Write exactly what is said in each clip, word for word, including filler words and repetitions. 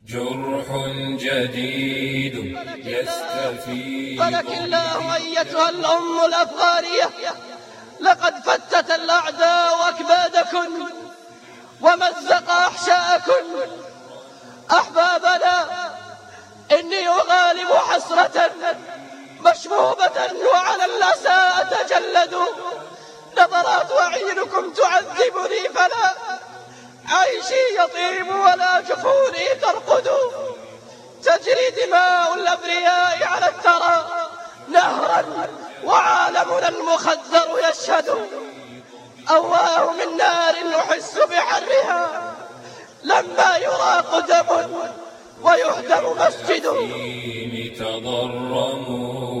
جرح جديد يستفيد. فلك الله أيتها الأم الأفغانية، لقد فتت الأعداء أكبادكن ومزق أحشاءكن. أحبابنا، إني أغالب حسرة مشبوبة وعلى الأسى أتجلد. نظرات أعينكم تعذبني، فلا عيشي يطيب ولا جفوني ترقد. تجري دماء الأبرياء على الثرى نهرا وعالمنا المخدر يشهد. أواه من نار أحس بحرها لما يراق دم ويهدم مسجد. تضرموا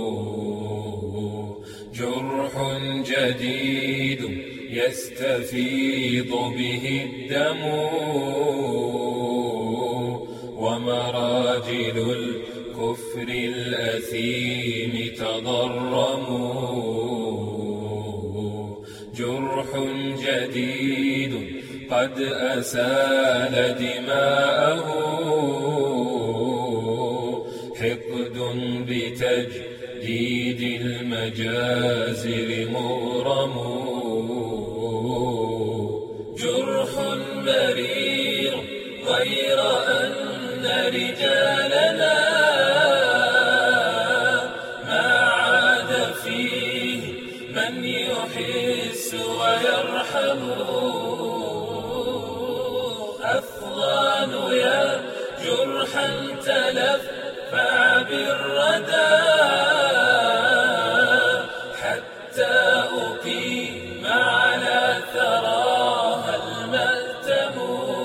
جرح جديد يستفيض به الدم، ومراجل الكفر الأثيم تضرموا. جرح جديد قد أسال دماءه، حقد بتجديد المجازر مغرم. جرح مرير غير أن رجالنا ما عاد فيه من يحس ويرحم. أفغان يا جرحا تلفع بالردى، حتى أقيم على ثراها المأتم.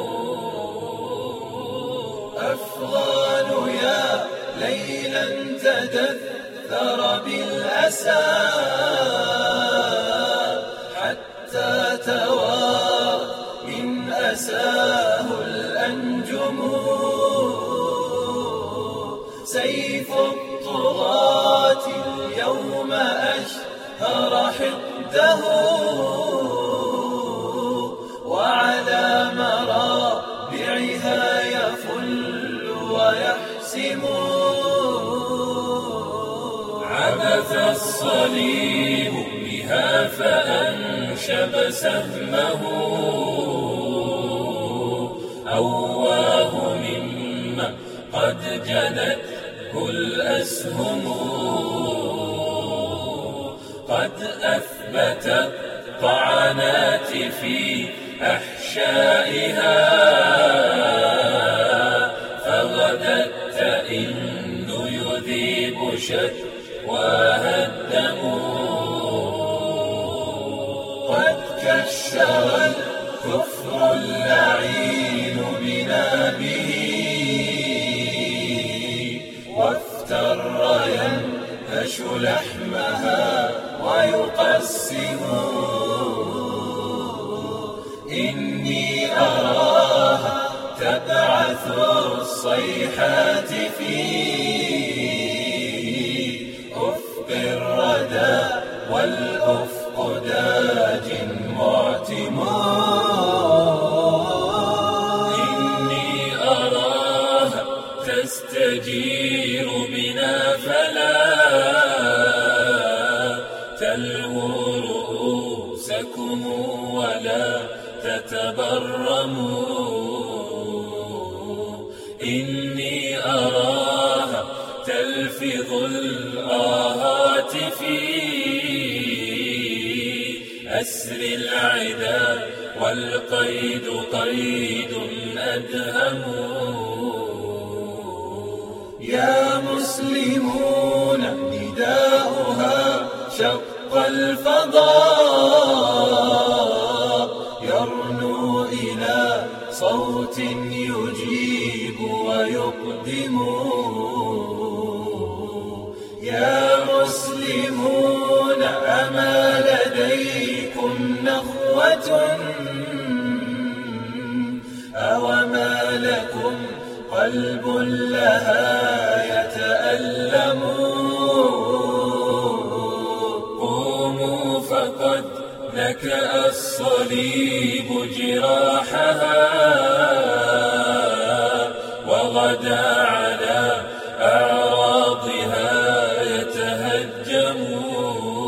أفغان يا ليلا تدثر بالأسى، حتى توارى من أساه الأنجم. سيف الطغاة اليوم أشهر حده، وعلى مرابعها يفل ويحسم. عبث الصليب بها فأنشب سهمه، أواه مما قد جنته الأسهم. قد أثبتت طعنات في أحشائها، فغدت تئن يذيب شكواها الدم. قد كشر الكفر اللعين بنا به، وافتر ينهش لحمها ويقسم. إني أراها تبعث الصيحات في أفق الردى، والأفق داج معتم. إني أراها تستجير بنا، فلا تلووا رؤوسكم ولا تتبرموا. إني أراها تلفظ الآهات في أسر العدا، والقيد قيد أدهم. يا مسلمون نداؤها شق الفضاء، يرنو إلى صوت يجيب ويقدم. يا مسلمون أما لديكم نخوة، أوما لكم قلب لها يتألم. قوموا فقد نكأ الصليب جراحها، وغدا على أعراضها يتهجمون.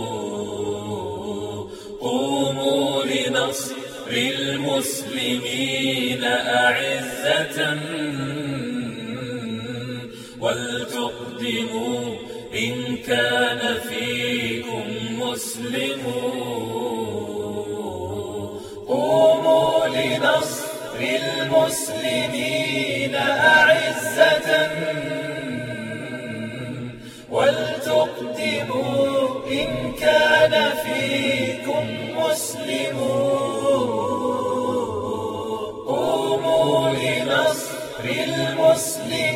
قوموا لنصر المسلمين أعزة ولتقدموا إن كان فيكم مسلمون. قوموا لنصر المسلمين أعزة ولتقدموا إن كان فيكم مسلمون. قوموا لنصر المسلمين